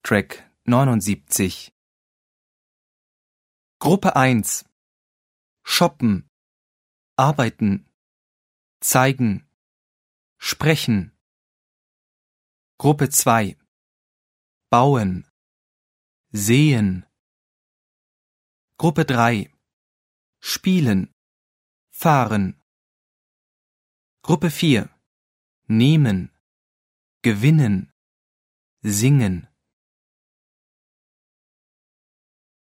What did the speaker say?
Track 79. Gruppe 1: Shoppen, arbeiten, zeigen, sprechen. Gruppe 2: bauen, sehen. Gruppe 3: spielen, fahren. Gruppe 4: nehmen, gewinnen, singen.